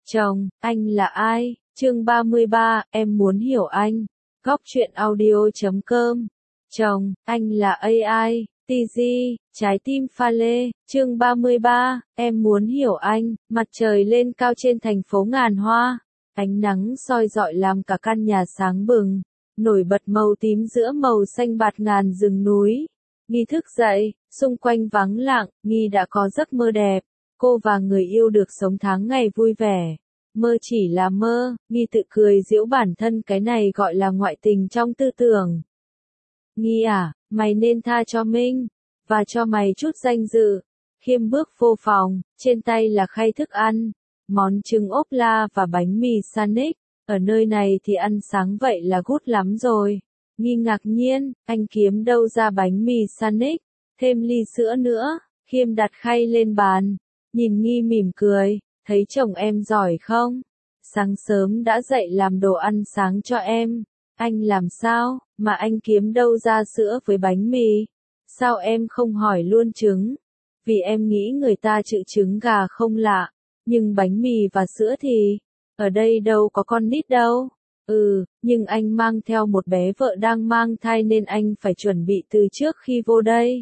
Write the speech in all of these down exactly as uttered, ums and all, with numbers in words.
Chồng, anh là ai? Chương ba mươi ba, em muốn hiểu anh. Góc truyện audio chấm com. Chồng, anh là a i, tê giê, trái tim pha lê. Chương ba mươi ba, em muốn hiểu anh. Mặt trời lên cao trên thành phố ngàn hoa. Ánh nắng soi rọi làm cả căn nhà sáng bừng. Nổi bật màu tím giữa màu xanh bạt ngàn rừng núi. Nghi thức dậy, xung quanh vắng lặng, Nghi đã có giấc mơ đẹp. Cô và người yêu được sống tháng ngày vui vẻ. Mơ chỉ là mơ, Nghi tự cười giễu bản thân, cái này gọi là ngoại tình trong tư tưởng. Nghi à, mày nên tha cho Minh, và cho mày chút danh dự. Khiêm bước vô phòng, trên tay là khay thức ăn, món trứng ốp la và bánh mì sandwich. Ở nơi này thì ăn sáng vậy là gút lắm rồi. Nghi ngạc nhiên, anh kiếm đâu ra bánh mì sandwich, thêm ly sữa nữa. Khiêm đặt khay lên bàn, nhìn Nghi mỉm cười, thấy chồng em giỏi không? Sáng sớm đã dậy làm đồ ăn sáng cho em. Anh làm sao, mà anh kiếm đâu ra sữa với bánh mì? Sao em không hỏi luôn trứng? Vì em nghĩ người ta chữ trứng gà không lạ, nhưng bánh mì và sữa thì, ở đây đâu có con nít đâu. Ừ, nhưng anh mang theo một bé vợ đang mang thai nên anh phải chuẩn bị từ trước khi vô đây.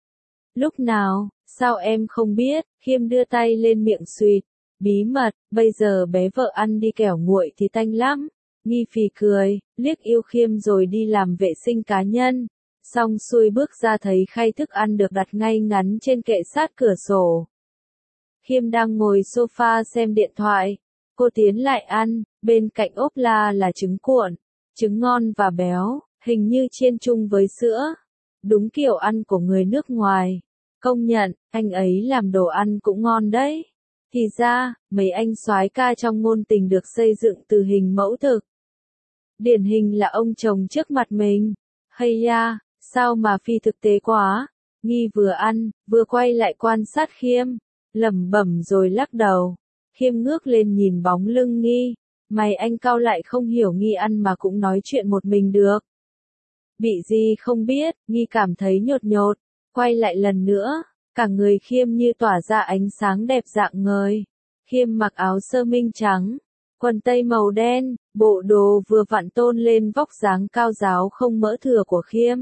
Lúc nào, sao em không biết? Khiêm đưa tay lên miệng suýt. Bí mật, bây giờ bé vợ ăn đi kẻo nguội thì tanh lắm. Nghi phì cười, liếc yêu Khiêm rồi đi làm vệ sinh cá nhân. Xong xuôi bước ra thấy khay thức ăn được đặt ngay ngắn trên kệ sát cửa sổ. Khiêm đang ngồi sofa xem điện thoại. Cô tiến lại ăn, bên cạnh ốp la là trứng cuộn. Trứng ngon và béo, hình như chiên chung với sữa. Đúng kiểu ăn của người nước ngoài. Công nhận, anh ấy làm đồ ăn cũng ngon đấy. Thì ra, mấy anh soái ca trong ngôn tình được xây dựng từ hình mẫu thực. Điển hình là ông chồng trước mặt mình. Hay da, sao mà phi thực tế quá. Nghi vừa ăn, vừa quay lại quan sát Khiêm. Lẩm bẩm rồi lắc đầu. Khiêm ngước lên nhìn bóng lưng Nghi. Mày anh cau lại không hiểu Nghi ăn mà cũng nói chuyện một mình được. Bị gì không biết, Nghi cảm thấy nhột nhột. Quay lại lần nữa. Cả người Khiêm như tỏa ra ánh sáng đẹp dạng ngời. Khiêm mặc áo sơ minh trắng, quần tây màu đen, bộ đồ vừa vặn tôn lên vóc dáng cao ráo không mỡ thừa của Khiêm.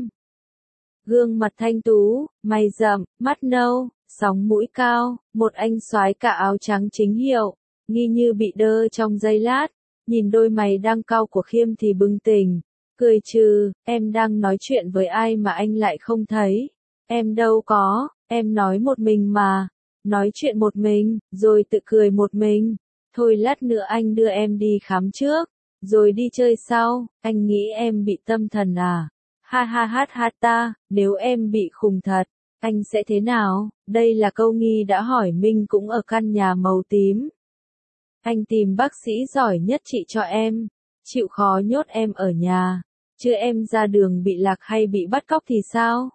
Gương mặt thanh tú, mày rậm, mắt nâu, sóng mũi cao, một anh soái cả áo trắng chính hiệu. Nghi như bị đơ trong giây lát, nhìn đôi mày đang cau của Khiêm thì bừng tỉnh, cười trừ, em đang nói chuyện với ai mà anh lại không thấy? Em đâu có. Em nói một mình mà, nói chuyện một mình, rồi tự cười một mình. Thôi lát nữa anh đưa em đi khám trước, rồi đi chơi sau. Anh nghĩ em bị tâm thần à? Ha ha ha ha ta, nếu em bị khùng thật, anh sẽ thế nào? Đây là câu Nghi đã hỏi Minh cũng ở căn nhà màu tím. Anh tìm bác sĩ giỏi nhất trị cho em, chịu khó nhốt em ở nhà, chứ em ra đường bị lạc hay bị bắt cóc thì sao?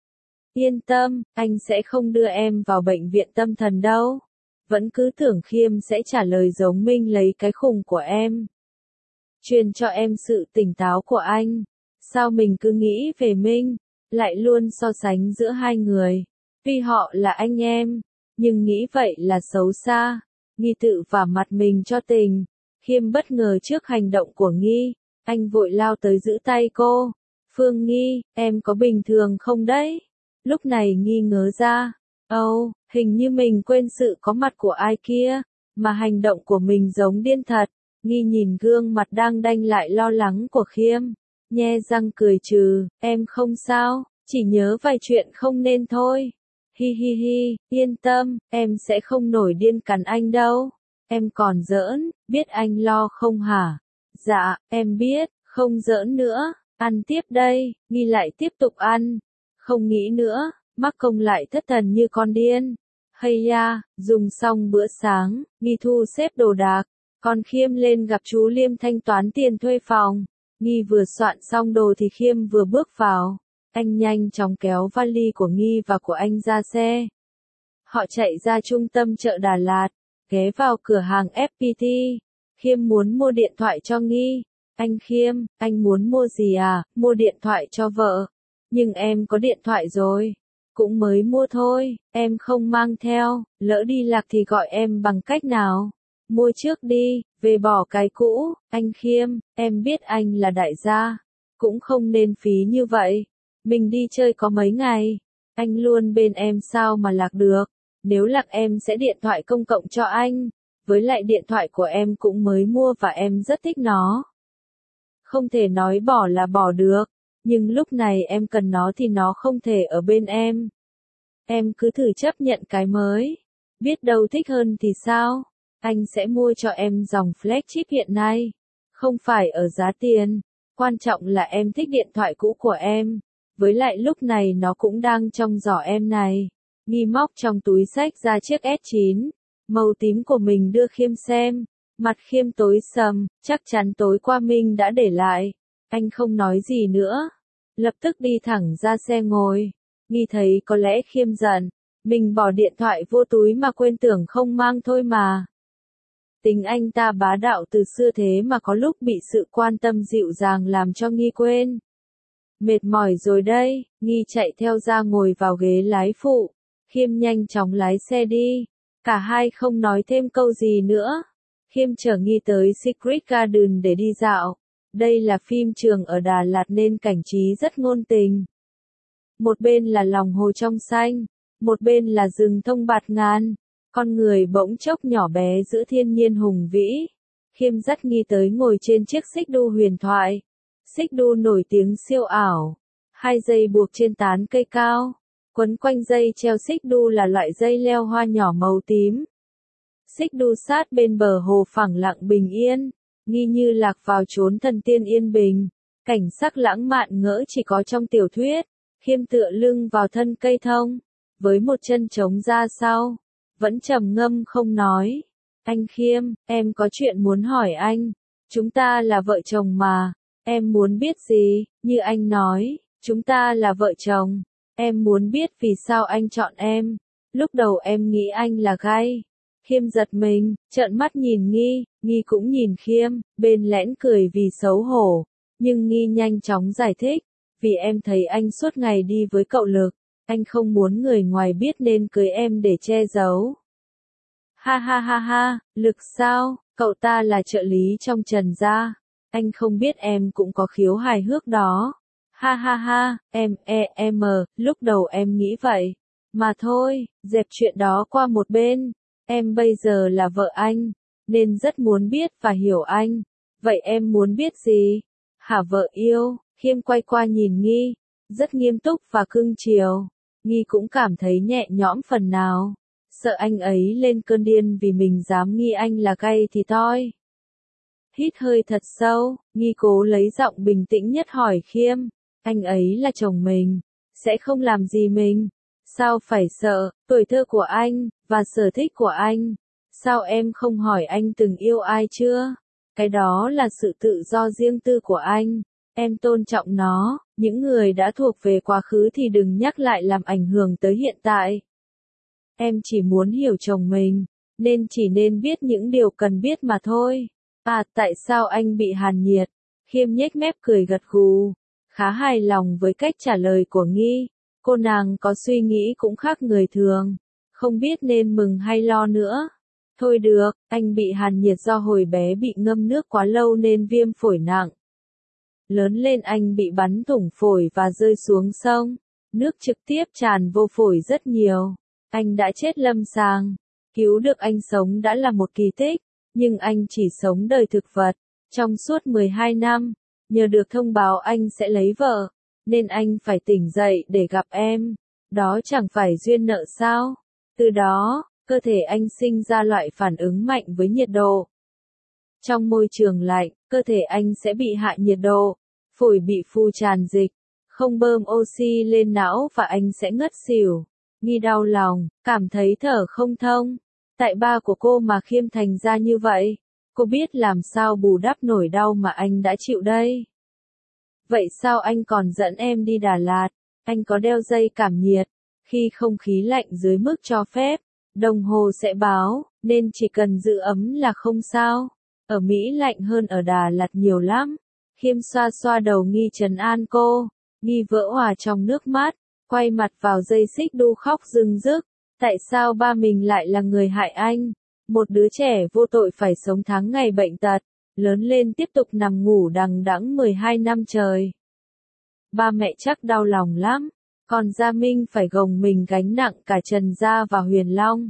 Yên tâm, anh sẽ không đưa em vào bệnh viện tâm thần đâu. Vẫn cứ tưởng Khiêm sẽ trả lời giống Minh lấy cái khùng của em. Truyền cho em sự tỉnh táo của anh. Sao mình cứ nghĩ về Minh, lại luôn so sánh giữa hai người. Tuy họ là anh em, nhưng nghĩ vậy là xấu xa. Nghi tự vả mặt mình cho tình. Khiêm bất ngờ trước hành động của Nghi. Anh vội lao tới giữ tay cô. Phương Nghi, em có bình thường không đấy? Lúc này Nghi ngớ ra, âu, oh, hình như mình quên sự có mặt của ai kia, mà hành động của mình giống điên thật. Nghi nhìn gương mặt đang đanh lại lo lắng của Khiêm, nhe răng cười trừ, em không sao, chỉ nhớ vài chuyện không nên thôi. Hi hi hi, yên tâm, em sẽ không nổi điên cắn anh đâu. Em còn giỡn, biết anh lo không hả? Dạ, em biết, không giỡn nữa, ăn tiếp đây. Nghi lại tiếp tục ăn. Không nghĩ nữa, mắc công lại thất thần như con điên. Hay da, dùng xong bữa sáng, Nghi thu xếp đồ đạc, còn Khiêm lên gặp chú Liêm thanh toán tiền thuê phòng. Nghi vừa soạn xong đồ thì Khiêm vừa bước vào. Anh nhanh chóng kéo vali của Nghi và của anh ra xe. Họ chạy ra trung tâm chợ Đà Lạt, ghé vào cửa hàng ép pê tê. Khiêm muốn mua điện thoại cho Nghi. Anh Khiêm, anh muốn mua gì à? Mua điện thoại cho vợ. Nhưng em có điện thoại rồi. Cũng mới mua thôi, em không mang theo, lỡ đi lạc thì gọi em bằng cách nào? mua trước đi, về bỏ cái cũ, anh Khiêm, em biết anh là đại gia, cũng không nên phí như vậy. Mình đi chơi có mấy ngày, anh luôn bên em sao mà lạc được, nếu lạc em sẽ điện thoại công cộng cho anh, với lại điện thoại của em cũng mới mua và em rất thích nó. Không thể nói bỏ là bỏ được, nhưng lúc này em cần nó thì nó không thể ở bên em. Em cứ thử chấp nhận cái mới, biết đâu thích hơn thì sao? Anh sẽ mua cho em dòng flagship hiện nay, không phải ở giá tiền, quan trọng là em thích điện thoại cũ của em, với lại lúc này nó cũng đang trong giỏ em này. Nghi móc trong túi xách ra chiếc S chín, màu tím của mình đưa Khiêm xem, mặt Khiêm tối sầm, chắc chắn tối qua mình đã để lại. Anh không nói gì nữa, lập tức đi thẳng ra xe ngồi. Nghi thấy có lẽ Khiêm giận, mình bỏ điện thoại vô túi mà quên tưởng không mang thôi mà. Tính anh ta bá đạo từ xưa thế mà có lúc bị sự quan tâm dịu dàng làm cho Nghi quên. Mệt mỏi rồi đây, Nghi chạy theo ra ngồi vào ghế lái phụ. Khiêm nhanh chóng lái xe đi. Cả hai không nói thêm câu gì nữa. Khiêm chở Nghi tới Secret Garden để đi dạo. Đây là phim trường ở Đà Lạt nên cảnh trí rất ngôn tình. Một bên là lòng hồ trong xanh, một bên là rừng thông bạt ngàn. Con người bỗng chốc nhỏ bé giữa thiên nhiên hùng vĩ. Khiêm dắt Nghi tới ngồi trên chiếc xích đu huyền thoại. Xích đu nổi tiếng siêu ảo. Hai dây buộc trên tán cây cao. Quấn quanh dây treo xích đu là loại dây leo hoa nhỏ màu tím. Xích đu sát bên bờ hồ phẳng lặng bình yên. Nghi như lạc vào chốn thần tiên yên bình. Cảnh sắc lãng mạn ngỡ chỉ có trong tiểu thuyết. Khiêm tựa lưng vào thân cây thông. Với một chân trống ra sau. Vẫn trầm ngâm không nói. Anh Khiêm, em có chuyện muốn hỏi anh. Chúng ta là vợ chồng mà. Em muốn biết gì? Như anh nói, chúng ta là vợ chồng. Em muốn biết vì sao anh chọn em. Lúc đầu em nghĩ anh là gay. Khiêm giật mình, trợn mắt nhìn Nghi. Nghi cũng nhìn Khiêm, bên lẽn cười vì xấu hổ. Nhưng Nghi nhanh chóng giải thích. Vì em thấy anh suốt ngày đi với cậu Lực. Anh không muốn người ngoài biết nên cưới em để che giấu. Ha ha ha ha, Lực sao? Cậu ta là trợ lý trong Trần gia. Anh không biết em cũng có khiếu hài hước đó. Ha ha ha, em, e, em, lúc đầu em nghĩ vậy. Mà thôi, dẹp chuyện đó qua một bên. Em bây giờ là vợ anh, nên rất muốn biết và hiểu anh. Vậy em muốn biết gì? Hả vợ yêu? Khiêm quay qua nhìn Nghi, rất nghiêm túc và cưng chiều. Nghi cũng cảm thấy nhẹ nhõm phần nào. Sợ anh ấy lên cơn điên vì mình dám nghi anh là gay thì thôi. Hít hơi thật sâu, Nghi cố lấy giọng bình tĩnh nhất hỏi Khiêm. Anh ấy là chồng mình, sẽ không làm gì mình. Sao phải sợ, tuổi thơ của anh, và sở thích của anh. Sao em không hỏi anh từng yêu ai chưa? Cái đó là sự tự do riêng tư của anh. Em tôn trọng nó, những người đã thuộc về quá khứ thì đừng nhắc lại làm ảnh hưởng tới hiện tại. Em chỉ muốn hiểu chồng mình, nên chỉ nên biết những điều cần biết mà thôi. À, tại sao anh bị hàn nhiệt? Khiêm nhếch mép cười gật gù, khá hài lòng với cách trả lời của Nghi. Cô nàng có suy nghĩ cũng khác người thường, không biết nên mừng hay lo nữa. Thôi được, anh bị hàn nhiệt do hồi bé bị ngâm nước quá lâu nên viêm phổi nặng. Lớn lên anh bị bắn thủng phổi và rơi xuống sông. Nước trực tiếp tràn vô phổi rất nhiều. Anh đã chết lâm sàng. Cứu được anh sống đã là một kỳ tích. Nhưng anh chỉ sống đời thực vật. Trong suốt mười hai năm. Nhờ được thông báo anh sẽ lấy vợ. Nên anh phải tỉnh dậy để gặp em. Đó chẳng phải duyên nợ sao? Từ đó, cơ thể anh sinh ra loại phản ứng mạnh với nhiệt độ. Trong môi trường lạnh, cơ thể anh sẽ bị hạ nhiệt độ. Phổi bị phù tràn dịch, không bơm oxy lên não và anh sẽ ngất xỉu. Nghi đau lòng, cảm thấy thở không thông. Tại ba của cô mà Khiêm thành ra như vậy. Cô biết làm sao bù đắp nổi đau mà anh đã chịu đây. Vậy sao anh còn dẫn em đi Đà Lạt? Anh có đeo dây cảm nhiệt. Khi không khí lạnh dưới mức cho phép, đồng hồ sẽ báo, nên chỉ cần giữ ấm là không sao. Ở Mỹ lạnh hơn ở Đà Lạt nhiều lắm. Khiêm xoa xoa đầu Nghi trấn an cô. Nghi vỡ òa trong nước mắt, quay mặt vào dây xích đu khóc rưng rức. Tại sao ba mình lại là người hại anh? Một đứa trẻ vô tội phải sống tháng ngày bệnh tật, lớn lên tiếp tục nằm ngủ đằng đẵng mười hai năm trời. Ba mẹ chắc đau lòng lắm, còn Gia Minh phải gồng mình gánh nặng cả Trần Gia và Huyền Long.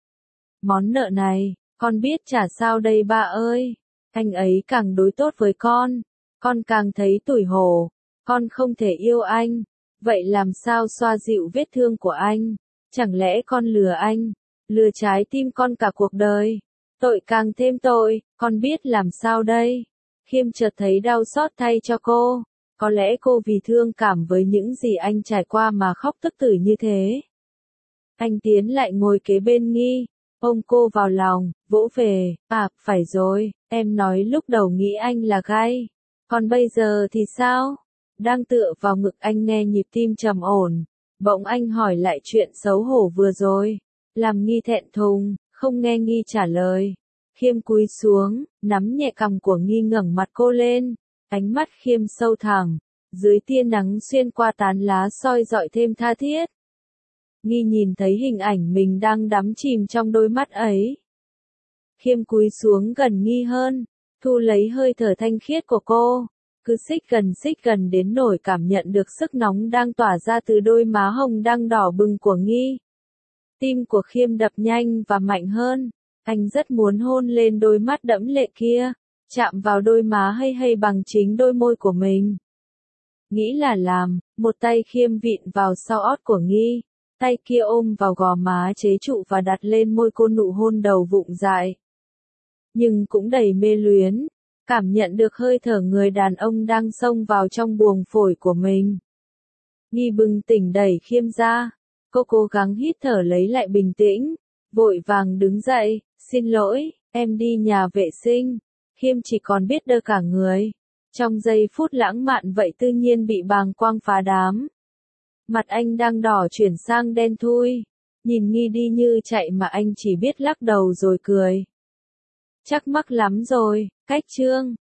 Món nợ này, con biết trả sao đây ba ơi, anh ấy càng đối tốt với con, con càng thấy tủi hổ, con không thể yêu anh, vậy làm sao xoa dịu vết thương của anh, chẳng lẽ con lừa anh, lừa trái tim con cả cuộc đời, tội càng thêm tội, con biết làm sao đây. Khiêm chợt thấy đau xót thay cho cô, có lẽ cô vì thương cảm với những gì anh trải qua mà khóc tức tử như thế. Anh tiến lại ngồi kế bên Nghi, ôm cô vào lòng, vỗ về, à, phải rồi, em nói lúc đầu nghĩ anh là gay, còn bây giờ thì sao? Đang tựa vào ngực anh nghe nhịp tim trầm ổn, bỗng anh hỏi lại chuyện xấu hổ vừa rồi, làm Nghi thẹn thùng, không nghe Nghi trả lời. Khiêm cúi xuống, nắm nhẹ cằm của Nghi ngẩng mặt cô lên, ánh mắt Khiêm sâu thẳm, dưới tia nắng xuyên qua tán lá soi dọi thêm tha thiết. Nghi nhìn thấy hình ảnh mình đang đắm chìm trong đôi mắt ấy. Khiêm cúi xuống gần Nghi hơn, thu lấy hơi thở thanh khiết của cô, cứ xích gần xích gần đến nỗi cảm nhận được sức nóng đang tỏa ra từ đôi má hồng đang đỏ bừng của Nghi. Tim của Khiêm đập nhanh và mạnh hơn, anh rất muốn hôn lên đôi mắt đẫm lệ kia, chạm vào đôi má hay hay bằng chính đôi môi của mình. Nghĩ là làm, một tay Khiêm vịn vào sau ót của Nghi, tay kia ôm vào gò má chế trụ và đặt lên môi cô nụ hôn đầu vụng dại. Nhưng cũng đầy mê luyến, cảm nhận được hơi thở người đàn ông đang xông vào trong buồng phổi của mình. Nghi bừng tỉnh đẩy Khiêm ra, cô cố gắng hít thở lấy lại bình tĩnh, vội vàng đứng dậy, xin lỗi, em đi nhà vệ sinh. Khiêm chỉ còn biết đơ cả người, trong giây phút lãng mạn vậy tự nhiên bị bàng quang phá đám. Mặt anh đang đỏ chuyển sang đen thui, nhìn Nghi đi như chạy mà anh chỉ biết lắc đầu rồi cười. Chắc mắc lắm rồi, cách chương.